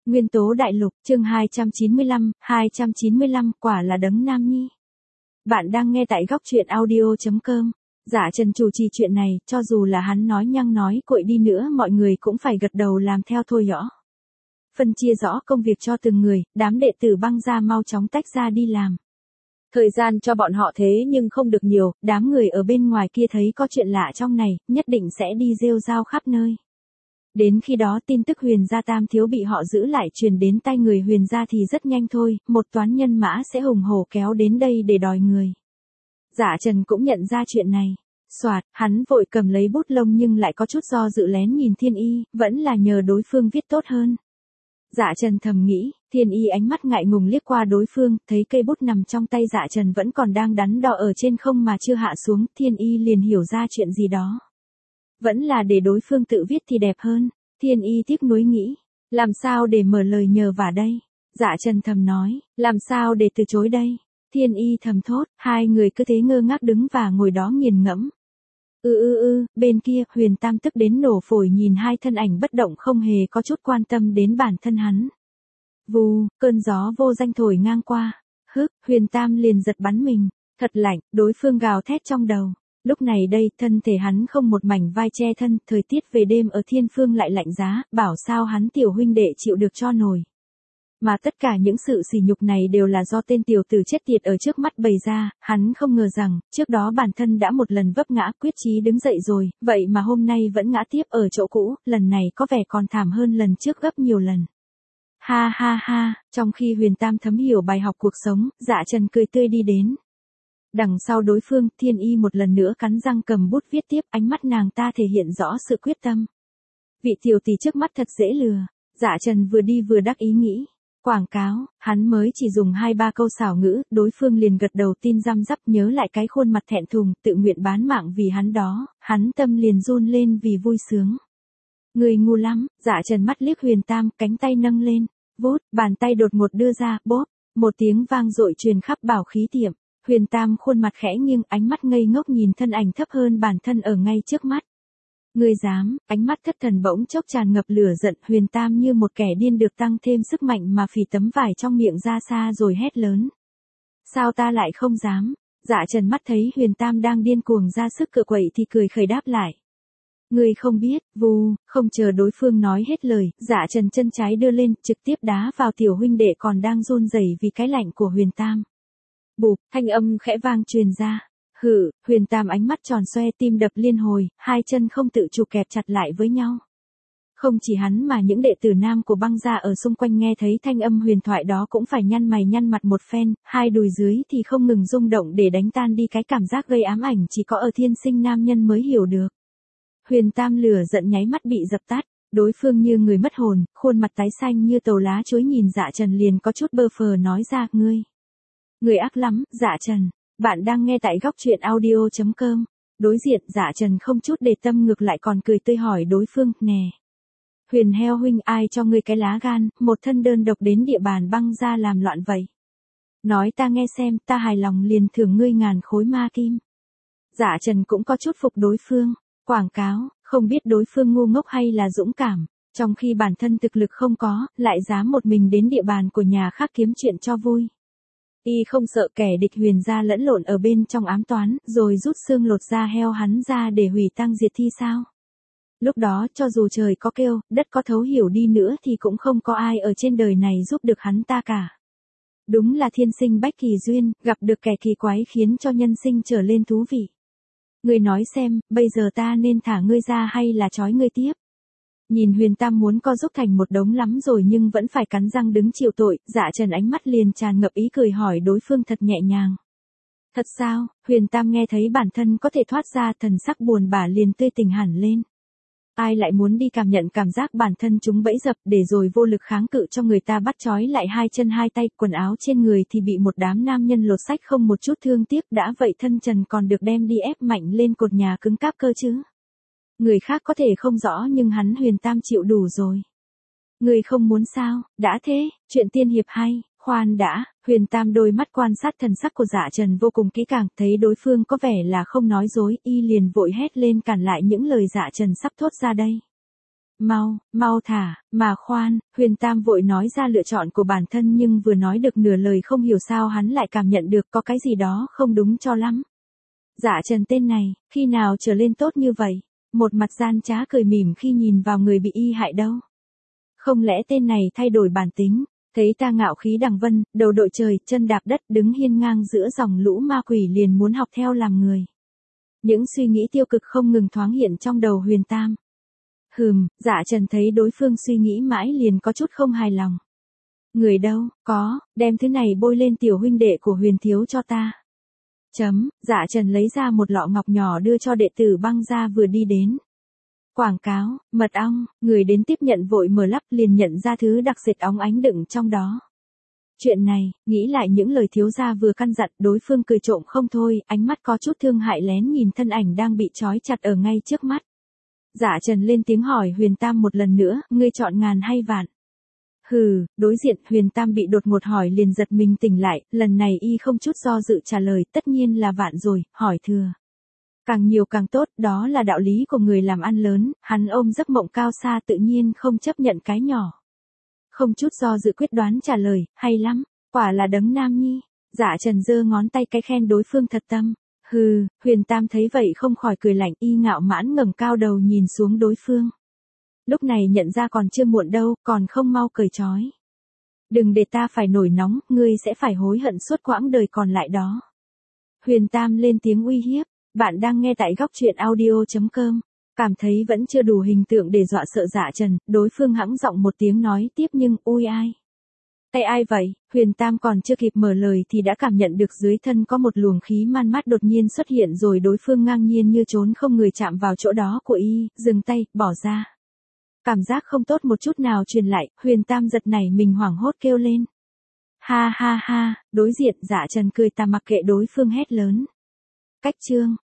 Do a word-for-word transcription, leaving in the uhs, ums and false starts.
Nguyên tố đại lục, chương hai trăm chín mươi lăm, hai trăm chín mươi lăm, quả là đấng nam nhi. Bạn đang nghe tại góc truyện audio chấm com. Dạ Trần chủ trì chuyện này, cho dù là hắn nói nhăng nói cội đi nữa mọi người cũng phải gật đầu làm theo thôi rõ. Phân chia rõ công việc cho từng người, đám đệ tử Băng Gia mau chóng tách ra đi làm. Thời gian cho bọn họ thế nhưng không được nhiều, đám người ở bên ngoài kia thấy có chuyện lạ trong này, nhất định sẽ đi rêu rao khắp nơi. Đến khi đó tin tức Huyền gia tam thiếu bị họ giữ lại truyền đến tay người Huyền gia thì rất nhanh thôi, một toán nhân mã sẽ hùng hổ kéo đến đây để đòi người. Dạ Trần cũng nhận ra chuyện này. Soạt, hắn vội cầm lấy bút lông nhưng lại có chút do dự lén nhìn Thiên Y, vẫn là nhờ đối phương viết tốt hơn. Dạ Trần thầm nghĩ, Thiên Y ánh mắt ngại ngùng liếc qua đối phương, thấy cây bút nằm trong tay Dạ Trần vẫn còn đang đắn đo ở trên không mà chưa hạ xuống, Thiên Y liền hiểu ra chuyện gì đó. Vẫn là để đối phương tự viết thì đẹp hơn. Thiên Y tiếc nuối nghĩ, làm sao để mở lời nhờ vả đây? Dạ Trần thầm nói, làm sao để từ chối đây? Thiên Y thầm thốt, hai người cứ thế ngơ ngác đứng và ngồi đó nghiền ngẫm. ư ư ư, bên kia, Huyền Tam tức đến nổ phổi nhìn hai thân ảnh bất động không hề có chút quan tâm đến bản thân hắn. Vù, cơn gió vô danh thổi ngang qua. Hức, Huyền Tam liền giật bắn mình. Thật lạnh, đối phương gào thét trong đầu. Lúc này đây, thân thể hắn không một mảnh vai che thân, thời tiết về đêm ở thiên phương lại lạnh giá, bảo sao hắn tiểu huynh đệ chịu được cho nổi. Mà tất cả những sự sỉ nhục này đều là do tên tiểu tử chết tiệt ở trước mắt bày ra, hắn không ngờ rằng, trước đó bản thân đã một lần vấp ngã quyết chí đứng dậy rồi, vậy mà hôm nay vẫn ngã tiếp ở chỗ cũ, lần này có vẻ còn thảm hơn lần trước gấp nhiều lần. Ha ha ha, trong khi Huyền Tam thấm hiểu bài học cuộc sống, Dạ Trần cười tươi đi đến. Đằng sau đối phương, Thiên Y một lần nữa cắn răng cầm bút viết tiếp, ánh mắt nàng ta thể hiện rõ sự quyết tâm. Vị tiểu tỷ trước mắt thật dễ lừa. Dạ Trần vừa đi vừa đắc ý nghĩ. Quảng cáo, hắn mới chỉ dùng hai ba câu xảo ngữ, đối phương liền gật đầu tin răm rắp nhớ lại cái khuôn mặt thẹn thùng, tự nguyện bán mạng vì hắn đó, hắn tâm liền run lên vì vui sướng. Người ngu lắm, Dạ Trần mắt liếc Huyền Tam, cánh tay nâng lên, vút, bàn tay đột ngột đưa ra, bóp, một tiếng vang dội truyền khắp bảo khí tiệm. Huyền Tam khuôn mặt khẽ nghiêng, ánh mắt ngây ngốc nhìn thân ảnh thấp hơn bản thân ở ngay trước mắt. Ngươi dám, ánh mắt thất thần bỗng chốc tràn ngập lửa giận, Huyền Tam như một kẻ điên được tăng thêm sức mạnh mà phì tấm vải trong miệng ra xa rồi hét lớn. Sao ta lại không dám? Dạ Trần mắt thấy Huyền Tam đang điên cuồng ra sức cựa quậy thì cười khẩy đáp lại. Ngươi không biết, vù, không chờ đối phương nói hết lời, Dạ Trần chân trái đưa lên, trực tiếp đá vào tiểu huynh đệ còn đang run rẩy vì cái lạnh của Huyền Tam. Bụp, thanh âm khẽ vang truyền ra. Hử, Huyền Tam ánh mắt tròn xoe tim đập liên hồi, hai chân không tự chủ kẹp chặt lại với nhau. Không chỉ hắn mà những đệ tử nam của Băng Gia ở xung quanh nghe thấy thanh âm huyền thoại đó cũng phải nhăn mày nhăn mặt một phen, hai đùi dưới thì không ngừng rung động để đánh tan đi cái cảm giác gây ám ảnh chỉ có ở thiên sinh nam nhân mới hiểu được. Huyền Tam lửa giận nháy mắt bị dập tắt, đối phương như người mất hồn, khuôn mặt tái xanh như tàu lá chuối nhìn Dạ Trần liền có chút bơ phờ nói ra, ngươi. Người ác lắm, Dạ Trần. Bạn đang nghe tại góc truyện audio chấm com. Đối diện Dạ Trần không chút để tâm ngược lại còn cười tươi hỏi đối phương, nè. Huyền heo huynh ai cho ngươi cái lá gan, một thân đơn độc đến địa bàn Băng Gia làm loạn vậy. Nói ta nghe xem, ta hài lòng liền thưởng ngươi ngàn khối ma kim. Dạ Trần cũng có chút phục đối phương. Quảng cáo, không biết đối phương ngu ngốc hay là dũng cảm, trong khi bản thân thực lực không có, lại dám một mình đến địa bàn của nhà khác kiếm chuyện cho vui. Y không sợ kẻ địch Huyền gia lẫn lộn ở bên trong ám toán, rồi rút xương lột da heo hắn ra để hủy tang diệt thi sao? Lúc đó, cho dù trời có kêu, đất có thấu hiểu đi nữa thì cũng không có ai ở trên đời này giúp được hắn ta cả. Đúng là thiên sinh bách kỳ duyên, gặp được kẻ kỳ quái khiến cho nhân sinh trở lên thú vị. Ngươi nói xem, bây giờ ta nên thả ngươi ra hay là trói ngươi tiếp? Nhìn Huyền Tam muốn co giúp thành một đống lắm rồi nhưng vẫn phải cắn răng đứng chịu tội, Dạ Trần ánh mắt liền tràn ngập ý cười hỏi đối phương thật nhẹ nhàng. Thật sao? Huyền Tam nghe thấy bản thân có thể thoát ra thần sắc buồn bã liền tươi tỉnh hẳn lên. Ai lại muốn đi cảm nhận cảm giác bản thân chúng bẫy dập để rồi vô lực kháng cự cho người ta bắt trói lại hai chân hai tay, quần áo trên người thì bị một đám nam nhân lột xách không một chút thương tiếc, đã vậy thân trần còn được đem đi ép mạnh lên cột nhà cứng cáp cơ chứ. Người khác có thể không rõ nhưng hắn Huyền Tam chịu đủ rồi. Người không muốn sao, đã thế, chuyện tiên hiệp hay, khoan đã, Huyền Tam đôi mắt quan sát thần sắc của Dạ Trần vô cùng kỹ càng, thấy đối phương có vẻ là không nói dối, y liền vội hét lên cản lại những lời Dạ Trần sắp thốt ra đây. Mau, mau thả, mà khoan, Huyền Tam vội nói ra lựa chọn của bản thân nhưng vừa nói được nửa lời không hiểu sao hắn lại cảm nhận được có cái gì đó không đúng cho lắm. Dạ Trần tên này, khi nào trở lên tốt như vậy? Một mặt gian trá cười mỉm khi nhìn vào người bị y hại đâu. Không lẽ tên này thay đổi bản tính, thấy ta ngạo khí đằng vân, đầu đội trời, chân đạp đất, đứng hiên ngang giữa dòng lũ ma quỷ liền muốn học theo làm người. Những suy nghĩ tiêu cực không ngừng thoáng hiện trong đầu Huyền Tam. Hừm, Dạ Trần thấy đối phương suy nghĩ mãi liền có chút không hài lòng. Người đâu, có, đem thứ này bôi lên tiểu huynh đệ của Huyền thiếu cho ta. Chấm, Dạ Trần lấy ra một lọ ngọc nhỏ đưa cho đệ tử băng ra vừa đi đến. Quảng cáo, mật ong, người đến tiếp nhận vội mở lắp liền nhận ra thứ đặc sệt óng ánh đựng trong đó. Chuyện này, nghĩ lại những lời thiếu gia vừa căn dặn, đối phương cười trộm không thôi, ánh mắt có chút thương hại lén nhìn thân ảnh đang bị trói chặt ở ngay trước mắt. Dạ Trần lên tiếng hỏi Huyền Tam một lần nữa, ngươi chọn ngàn hay vạn? Hừ, đối diện Huyền Tam bị đột ngột hỏi liền giật mình tỉnh lại, lần này y không chút do dự trả lời, tất nhiên là vạn rồi, hỏi thừa. Càng nhiều càng tốt, đó là đạo lý của người làm ăn lớn, hắn ôm giấc mộng cao xa tự nhiên không chấp nhận cái nhỏ. Không chút do dự quyết đoán trả lời, hay lắm, quả là đấng nam nhi. Dạ Trần giơ ngón tay cái khen đối phương thật tâm. Hừ, Huyền Tam thấy vậy không khỏi cười lạnh, y ngạo mãn ngẩng cao đầu nhìn xuống đối phương. Lúc này nhận ra còn chưa muộn đâu, còn không mau cởi trói. Đừng để ta phải nổi nóng, ngươi sẽ phải hối hận suốt quãng đời còn lại đó. Huyền Tam lên tiếng uy hiếp, bạn đang nghe tại góc truyện audio chấm com. Cảm thấy vẫn chưa đủ hình tượng để dọa sợ Dạ Trần, đối phương hẵng giọng một tiếng nói tiếp nhưng ui ai. Tay ai vậy? Huyền Tam còn chưa kịp mở lời thì đã cảm nhận được dưới thân có một luồng khí man mát đột nhiên xuất hiện rồi đối phương ngang nhiên như trốn không người chạm vào chỗ đó của y, dừng tay, bỏ ra. Cảm giác không tốt một chút nào truyền lại, Huyền Tam giật nảy mình hoảng hốt kêu lên. Ha ha ha, đối diện Dạ Trần cười ta mặc kệ đối phương hét lớn. Cách chương.